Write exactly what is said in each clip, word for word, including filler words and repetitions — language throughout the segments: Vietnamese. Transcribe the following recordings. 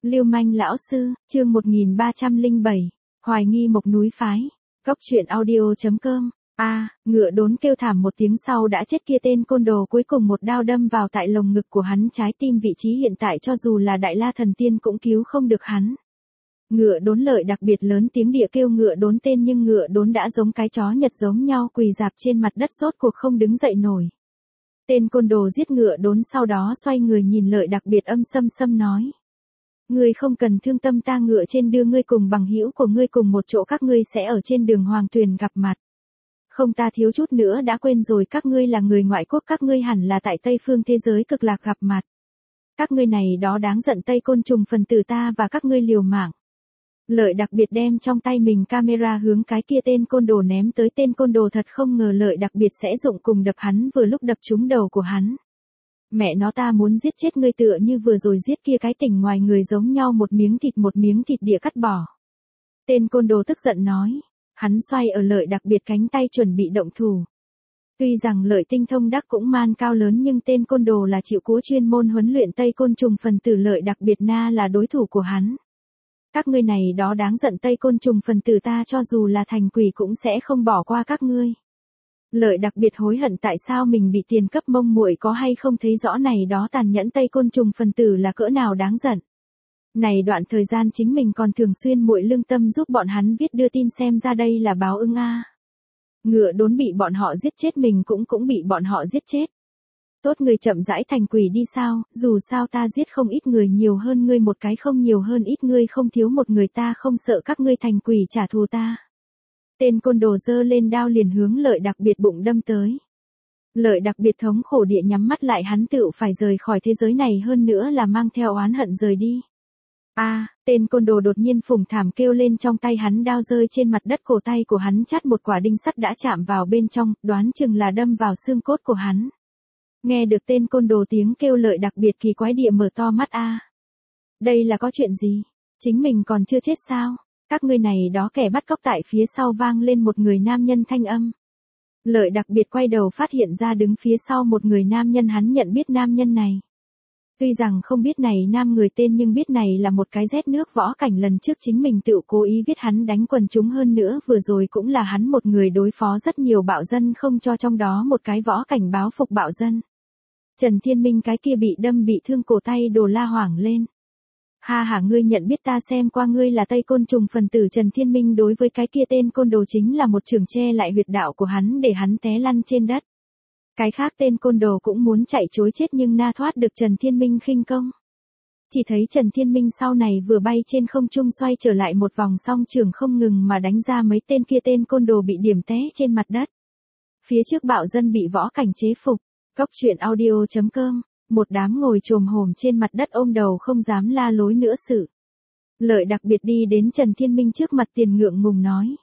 Lưu manh lão sư, chương một nghìn ba trăm lẻ bảy, hoài nghi Mộc núi phái. Góc truyện audio chấm com. A, à, ngựa đốn kêu thảm một tiếng sau đã chết kia tên côn đồ cuối cùng một đao đâm vào tại lồng ngực của hắn, trái tim vị trí hiện tại cho dù là Đại La thần tiên cũng cứu không được hắn. Ngựa đốn lợi đặc biệt lớn tiếng địa kêu ngựa đốn tên, nhưng ngựa đốn đã giống cái chó Nhật giống nhau quỳ dạp trên mặt đất rốt cuộc không đứng dậy nổi. Tên côn đồ giết ngựa đốn sau đó xoay người nhìn lợi đặc biệt âm sâm sâm nói. Ngươi không cần thương tâm, ta ngựa trên đưa ngươi cùng bằng hữu của ngươi cùng một chỗ, các ngươi sẽ ở trên đường hoàng tuyền gặp mặt. Không, ta thiếu chút nữa đã quên rồi, các ngươi là người ngoại quốc, các ngươi hẳn là tại Tây phương thế giới cực lạc gặp mặt. Các ngươi này đó đáng giận Tây côn trùng phần tử, ta và các ngươi liều mạng. Lợi đặc biệt đem trong tay mình camera hướng cái kia tên côn đồ ném tới, tên côn đồ thật không ngờ lợi đặc biệt sẽ dụng cùng đập hắn, vừa lúc đập trúng đầu của hắn. Mẹ nó, ta muốn giết chết ngươi tựa như vừa rồi giết kia cái tỉnh ngoài người giống nhau, một miếng thịt một miếng thịt địa cắt bỏ. Tên côn đồ tức giận nói, hắn xoay ở lợi đặc biệt cánh tay chuẩn bị động thủ. Tuy rằng lợi tinh thông đắc cũng man cao lớn, nhưng tên côn đồ là chịu cố chuyên môn huấn luyện Tây côn trùng phần tử, lợi đặc biệt na là đối thủ của hắn. Các ngươi này đó đáng giận Tây côn trùng phần tử, ta cho dù là thành quỷ cũng sẽ không bỏ qua các ngươi. Lợi đặc biệt hối hận tại sao mình bị tiền cấp, mông muội có hay không thấy rõ này đó tàn nhẫn Tây côn trùng phần tử là cỡ nào đáng giận. Này đoạn thời gian chính mình còn thường xuyên muội lương tâm giúp bọn hắn viết đưa tin, xem ra đây là báo ứng a. Ngựa đốn bị bọn họ giết chết, mình cũng cũng bị bọn họ giết chết. Tốt, người chậm rãi thành quỷ đi sao, dù sao ta giết không ít người, nhiều hơn ngươi một cái không nhiều hơn ít ngươi không thiếu một người, ta không sợ các ngươi thành quỷ trả thù ta. Tên côn đồ giơ lên đao liền hướng lợi đặc biệt bụng đâm tới. Lợi đặc biệt thống khổ địa nhắm mắt lại, hắn tựu phải rời khỏi thế giới này, hơn nữa là mang theo oán hận rời đi. A, à, tên côn đồ đột nhiên phùng thảm kêu lên, trong tay hắn đao rơi trên mặt đất, cổ tay của hắn chát một quả đinh sắt đã chạm vào bên trong, đoán chừng là đâm vào xương cốt của hắn. Nghe được tên côn đồ tiếng kêu, lợi đặc biệt kỳ quái địa mở to mắt. A, à, đây là có chuyện gì? Chính mình còn chưa chết sao? Các ngươi này đó kẻ bắt cóc, tại phía sau vang lên một người nam nhân thanh âm. Lợi đặc biệt quay đầu phát hiện ra đứng phía sau một người nam nhân, hắn nhận biết nam nhân này. Tuy rằng không biết này nam người tên, nhưng biết này là một cái rét nước võ cảnh, lần trước chính mình tự cố ý viết hắn đánh quần chúng, hơn nữa vừa rồi cũng là hắn một người đối phó rất nhiều bạo dân, không cho trong đó một cái võ cảnh báo phục bạo dân. Trần Thiên Minh cái kia bị đâm bị thương cổ tay đồ la hoảng lên. Ha ha, ngươi nhận biết ta, xem qua ngươi là Tây côn trùng phần tử. Trần Thiên Minh đối với cái kia tên côn đồ chính là một trường che lại huyệt đạo của hắn để hắn té lăn trên đất. Cái khác tên côn đồ cũng muốn chạy chối chết nhưng na thoát được Trần Thiên Minh khinh công. Chỉ thấy Trần Thiên Minh sau này vừa bay trên không trung xoay trở lại một vòng, song trường không ngừng mà đánh ra mấy tên kia tên côn đồ bị điểm té trên mặt đất. Phía trước bạo dân bị võ cảnh chế phục. Góc truyện audio chấm com. Một đám ngồi chồm hổm trên mặt đất ôm đầu không dám la lối nữa sự. Lợi đặc biệt đi đến Trần Thiên Minh trước mặt, tiền ngượng ngùng nói.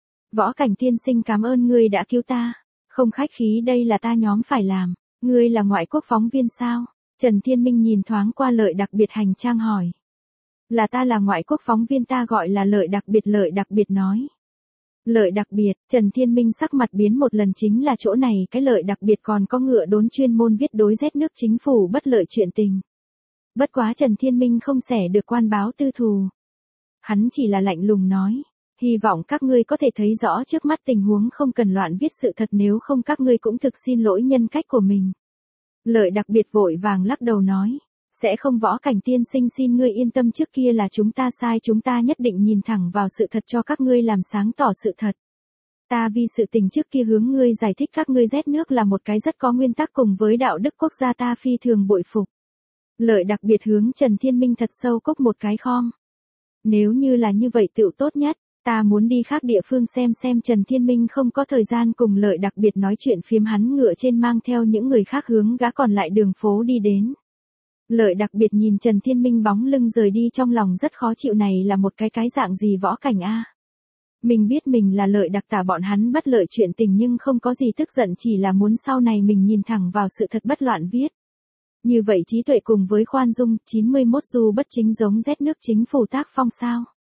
Võ cảnh tiên sinh, cảm ơn ngươi đã cứu ta. Không khách khí, đây là ta nhóm phải làm. Ngươi là ngoại quốc phóng viên sao? Trần Thiên Minh nhìn thoáng qua lợi đặc biệt hành trang hỏi. Là, ta là ngoại quốc phóng viên, ta gọi là lợi đặc biệt. Lợi đặc biệt nói. Lợi đặc biệt, Trần Thiên Minh sắc mặt biến một lần, chính là chỗ này cái lợi đặc biệt còn có ngựa đốn chuyên môn viết đối rét nước chính phủ bất lợi chuyện tình. Bất quá Trần Thiên Minh không xẻ được quan báo tư thù. Hắn chỉ là lạnh lùng nói, hy vọng các ngươi có thể thấy rõ trước mắt tình huống, không cần loạn viết sự thật, nếu không các ngươi cũng thực xin lỗi nhân cách của mình. Lợi đặc biệt vội vàng lắc đầu nói, sẽ không, võ cảnh tiên sinh xin ngươi yên tâm, trước kia là chúng ta sai, chúng ta nhất định nhìn thẳng vào sự thật cho các ngươi làm sáng tỏ sự thật. Ta vì sự tình trước kia hướng ngươi giải thích, các ngươi rét nước là một cái rất có nguyên tắc cùng với đạo đức quốc gia, ta phi thường bội phục. Lợi đặc biệt hướng Trần Thiên Minh thật sâu cốc một cái khom. Nếu như là như vậy tựu tốt nhất, ta muốn đi khác địa phương xem xem. Trần Thiên Minh không có thời gian cùng lợi đặc biệt nói chuyện phiếm, hắn ngựa trên mang theo những người khác hướng gã còn lại đường phố đi đến. Lợi đặc biệt nhìn Trần Thiên Minh bóng lưng rời đi, trong lòng rất khó chịu, này là một cái cái dạng gì võ cảnh a? Mình biết mình là lợi đặc tả bọn hắn bất lợi chuyện tình, nhưng không có gì tức giận, chỉ là muốn sau này mình nhìn thẳng vào sự thật, bất loạn viết. Như vậy trí tuệ cùng với khoan dung, chín mươi mốt dù bất chính giống rét nước chính phủ tác phong sao?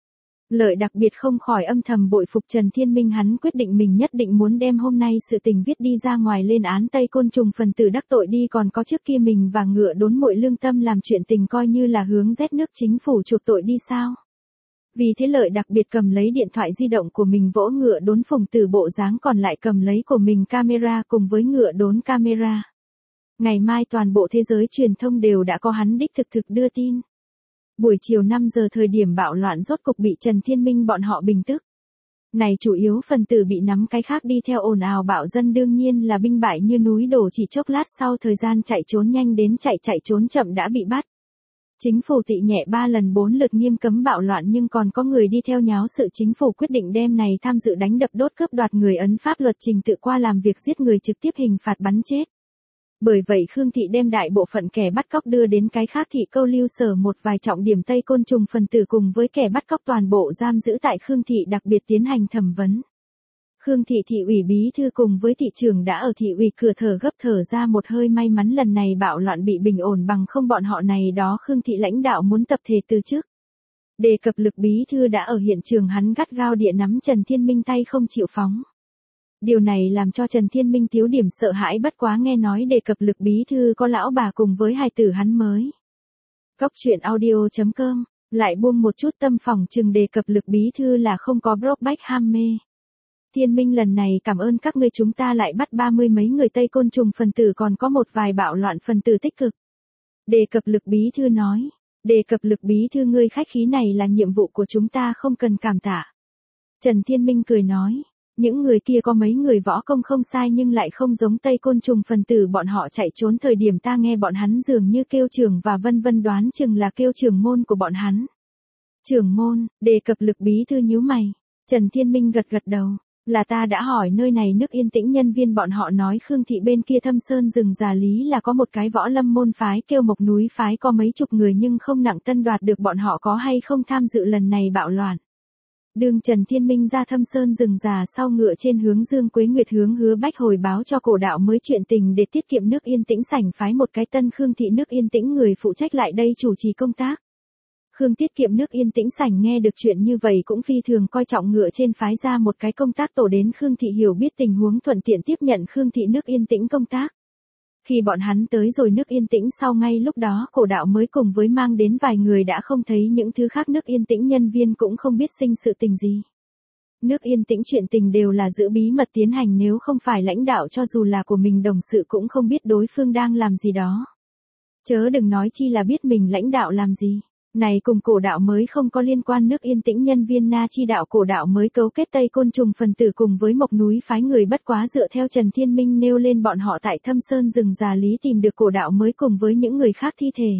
Lợi đặc biệt không khỏi âm thầm bội phục Trần Thiên Minh, hắn quyết định mình nhất định muốn đem hôm nay sự tình viết đi ra ngoài lên án Tây Côn Trùng phần tử đắc tội đi, còn có trước kia mình và Ngựa Đốn muội lương tâm làm chuyện tình coi như là hướng rét nước chính phủ chuộc tội đi sao. Vì thế Lợi đặc biệt cầm lấy điện thoại di động của mình vỗ Ngựa Đốn phùng từ bộ dáng, còn lại cầm lấy của mình camera cùng với Ngựa Đốn camera. Ngày mai toàn bộ thế giới truyền thông đều đã có hắn đích thực thực đưa tin. Buổi chiều năm giờ thời điểm bạo loạn rốt cục bị Trần Thiên Minh bọn họ bình tức. Này chủ yếu phần tử bị nắm, cái khác đi theo ồn ào bạo dân đương nhiên là binh bại như núi đổ, chỉ chốc lát sau thời gian chạy trốn nhanh đến chạy chạy trốn chậm đã bị bắt. Chính phủ tị nhẹ ba lần bốn lượt nghiêm cấm bạo loạn, nhưng còn có người đi theo nháo sự, chính phủ quyết định đem này tham dự đánh đập đốt cướp đoạt người ấn pháp luật trình tự qua làm việc giết người trực tiếp hình phạt bắn chết. Bởi vậy Khương Thị đem đại bộ phận kẻ bắt cóc đưa đến cái khác thị câu lưu sở một vài trọng điểm Tây Côn Trùng phần tử cùng với kẻ bắt cóc toàn bộ giam giữ tại Khương Thị, đặc biệt tiến hành thẩm vấn. Khương Thị thị ủy bí thư cùng với thị trưởng đã ở thị ủy cửa thở gấp thở ra một hơi, may mắn lần này bạo loạn bị bình ổn, bằng không bọn họ này đó Khương Thị lãnh đạo muốn tập thể từ chức. Đề cập Lực bí thư đã ở hiện trường, hắn gắt gao địa nắm Trần Thiên Minh tay không chịu phóng. Điều này làm cho Trần Thiên Minh thiếu điểm sợ hãi, bất quá nghe nói đề cập Lực bí thư có lão bà cùng với hài tử hắn mới. Cóc truyện audio chấm com lại buông một chút tâm phòng chừng đề cập Lực bí thư là không có Brokeback ham mê. Thiên Minh lần này cảm ơn các ngươi, chúng ta lại bắt ba mươi mấy người Tây Côn Trùng phần tử, còn có một vài bạo loạn phần tử tích cực. Đề cập Lực bí thư nói, đề cập Lực bí thư ngươi khách khí, này là nhiệm vụ của chúng ta, không cần cảm tạ. Trần Thiên Minh cười nói, những người kia có mấy người võ công không sai nhưng lại không giống Tây Côn Trùng phần tử, bọn họ chạy trốn thời điểm ta nghe bọn hắn dường như kêu trưởng và vân vân, đoán chừng là kêu trưởng môn của bọn hắn. Trưởng môn, đề cập Lực bí thư nhíu mày. Trần Thiên Minh gật gật đầu, là ta đã hỏi nơi này nước Yên Tĩnh nhân viên, bọn họ nói Khương Thị bên kia Thâm Sơn rừng già lý là có một cái võ lâm môn phái kêu Mộc Núi phái, có mấy chục người nhưng không nặng tân đoạt được, bọn họ có hay không tham dự lần này bạo loạn. Đường Trần Thiên Minh ra Thâm Sơn rừng già sau, ngựa trên hướng Dương Quế Nguyệt hướng Hứa Bách hồi báo cho Cổ Đạo mới chuyện tình để tiết kiệm nước Yên Tĩnh sảnh phái một cái tân Khương Thị nước Yên Tĩnh người phụ trách lại đây chủ trì công tác. Khương tiết kiệm nước Yên Tĩnh sảnh nghe được chuyện như vậy cũng phi thường coi trọng, ngựa trên phái ra một cái công tác tổ đến Khương Thị hiểu biết tình huống, thuận tiện tiếp nhận Khương Thị nước Yên Tĩnh công tác. Khi bọn hắn tới rồi nước Yên Tĩnh sau, ngay lúc đó Cổ Đạo mới cùng với mang đến vài người đã không thấy, những thứ khác nước Yên Tĩnh nhân viên cũng không biết sinh sự tình gì. Nước Yên Tĩnh chuyện tình đều là giữ bí mật tiến hành, nếu không phải lãnh đạo cho dù là của mình đồng sự cũng không biết đối phương đang làm gì đó. Chớ đừng nói chi là biết mình lãnh đạo làm gì. Này cùng Cổ Đạo mới không có liên quan, nước Yên Tĩnh nhân viên na chi đạo Cổ Đạo mới cấu kết Tây Côn Trùng phần tử cùng với Mộc Núi phái người, bất quá dựa theo Trần Thiên Minh nêu lên, bọn họ tại Thâm Sơn rừng già lý tìm được Cổ Đạo mới cùng với những người khác thi thể.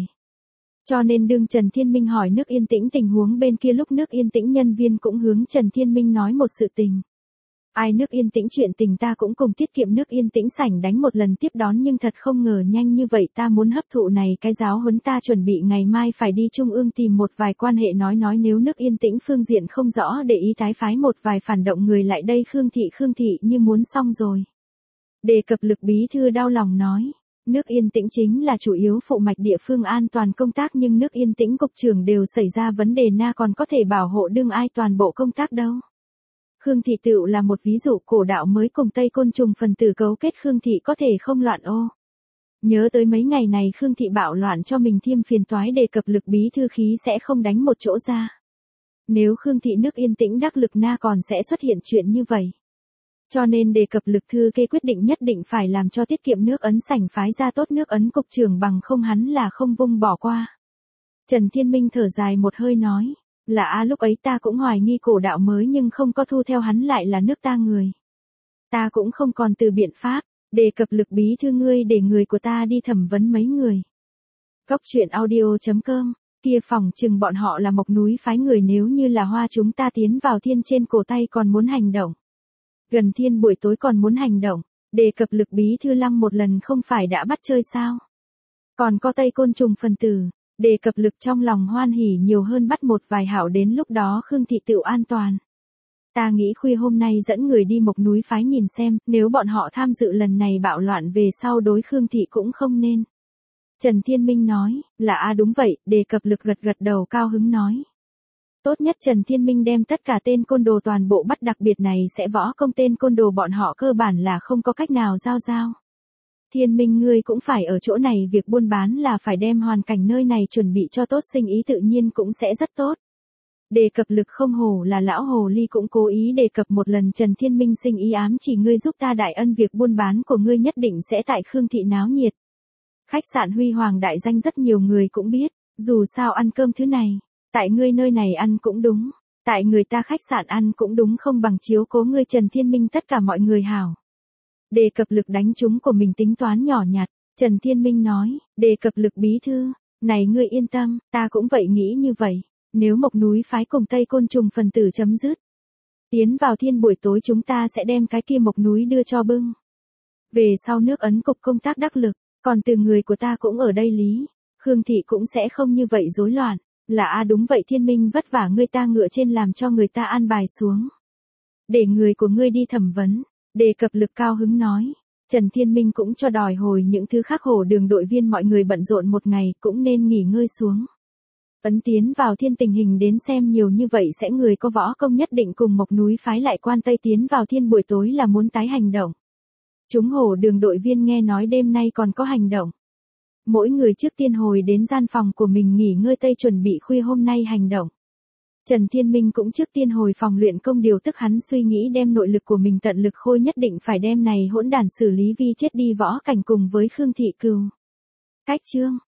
Cho nên đương Trần Thiên Minh hỏi nước Yên Tĩnh tình huống bên kia lúc, nước Yên Tĩnh nhân viên cũng hướng Trần Thiên Minh nói một sự tình. Ai nước Yên Tĩnh chuyện tình ta cũng cùng tiết kiệm nước Yên Tĩnh sảnh đánh một lần tiếp đón, nhưng thật không ngờ nhanh như vậy, ta muốn hấp thụ này cái giáo huấn, ta chuẩn bị ngày mai phải đi Trung ương tìm một vài quan hệ nói nói, nếu nước Yên Tĩnh phương diện không rõ để ý tái phái một vài phản động người lại đây Khương Thị Khương Thị như muốn xong rồi. Đề cập Lực bí thư đau lòng nói, nước Yên Tĩnh chính là chủ yếu phụ mạch địa phương an toàn công tác, nhưng nước Yên Tĩnh cục trưởng đều xảy ra vấn đề na còn có thể bảo hộ đương ai toàn bộ công tác đâu. Khương Thị tựu là một ví dụ, Cổ Đạo mới cùng Tây Côn Trùng phần tử cấu kết, Khương Thị có thể không loạn ô. Nhớ tới mấy ngày này Khương Thị bạo loạn cho mình thêm phiền toái, đề cập Lực bí thư khí sẽ không đánh một chỗ ra. Nếu Khương Thị nước Yên Tĩnh đắc lực na còn sẽ xuất hiện chuyện như vậy. Cho nên đề cập Lực thư kê quyết định nhất định phải làm cho tiết kiệm nước ấn sảnh phái ra tốt nước ấn cục trưởng, bằng không hắn là không vung bỏ qua. Trần Thiên Minh thở dài một hơi nói, là a lúc ấy ta cũng hoài nghi Cổ Đạo mới nhưng không có thu theo hắn lại là nước ta người. Ta cũng không còn từ biện pháp, đề cập Lực bí thư ngươi để người của ta đi thẩm vấn mấy người. Cóc truyện audio chấm com, kia phòng chừng bọn họ là Mộc Núi phái người, nếu như là Hoa chúng ta tiến vào thiên trên cổ tay còn muốn hành động. Gần thiên buổi tối còn muốn hành động, đề cập Lực bí thư lăng một lần không phải đã bắt chơi sao. Còn có Tây Côn Trùng phần tử. Đề cập Lực trong lòng hoan hỉ nhiều hơn, bắt một vài hảo, đến lúc đó Khương Thị tựu an toàn. Ta nghĩ khuya hôm nay dẫn người đi Mộc Núi phái nhìn xem, nếu bọn họ tham dự lần này bạo loạn về sau đối Khương Thị cũng không nên. Trần Thiên Minh nói, là a đúng vậy, đề cập Lực gật gật đầu cao hứng nói. Tốt nhất Trần Thiên Minh đem tất cả tên côn đồ toàn bộ bắt, đặc biệt này sẽ võ công tên côn đồ bọn họ cơ bản là không có cách nào giao giao. Thiên Minh ngươi cũng phải ở chỗ này, việc buôn bán là phải đem hoàn cảnh nơi này chuẩn bị cho tốt, sinh ý tự nhiên cũng sẽ rất tốt. Đề cập Lực Không Hổ là lão hồ ly cũng cố ý đề cập một lần Trần Thiên Minh sinh ý ám chỉ ngươi giúp ta đại ân, việc buôn bán của ngươi nhất định sẽ tại Khương thị náo nhiệt. Khách sạn Huy Hoàng đại danh rất nhiều người cũng biết, dù sao ăn cơm thứ này, tại ngươi nơi này ăn cũng đúng, tại người ta khách sạn ăn cũng đúng, không bằng chiếu cố ngươi Trần Thiên Minh tất cả mọi người hảo. Đề cập Lực đánh trúng của mình tính toán nhỏ nhặt, Trần Thiên Minh nói, đề cập Lực bí thư, này ngươi yên tâm, ta cũng vậy nghĩ như vậy, nếu Mộc Núi phái cùng Tây Côn Trùng phần tử chấm dứt. Tiến vào thiên buổi tối chúng ta sẽ đem cái kia Mộc Núi đưa cho bưng. Về sau nước ấn cục công tác đắc lực, còn từ người của ta cũng ở đây lý, Khương thị cũng sẽ không như vậy rối loạn, là a à đúng vậy Thiên Minh vất vả ngươi ta ngựa trên làm cho người ta an bài xuống. Để người của ngươi đi thẩm vấn, đề cập Lực cao hứng nói, Trần Thiên Minh cũng cho đòi hồi những thứ khác, Hổ Đường đội viên mọi người bận rộn một ngày cũng nên nghỉ ngơi xuống. Ấn tiến vào thiên tình hình đến xem nhiều như vậy sẽ người có võ công nhất định cùng Mộc Núi phái lại quan Tây tiến vào thiên buổi tối là muốn tái hành động. Chúng Hổ Đường đội viên nghe nói đêm nay còn có hành động. Mỗi người trước tiên hồi đến gian phòng của mình nghỉ ngơi tây chuẩn bị khuya hôm nay hành động. Trần Thiên Minh cũng trước tiên hồi phòng luyện công, điều tức hắn suy nghĩ đem nội lực của mình tận lực khôi, nhất định phải đem này hỗn đản xử lý vi chết đi võ cảnh cùng với Khương Thị Cừu. Cách chương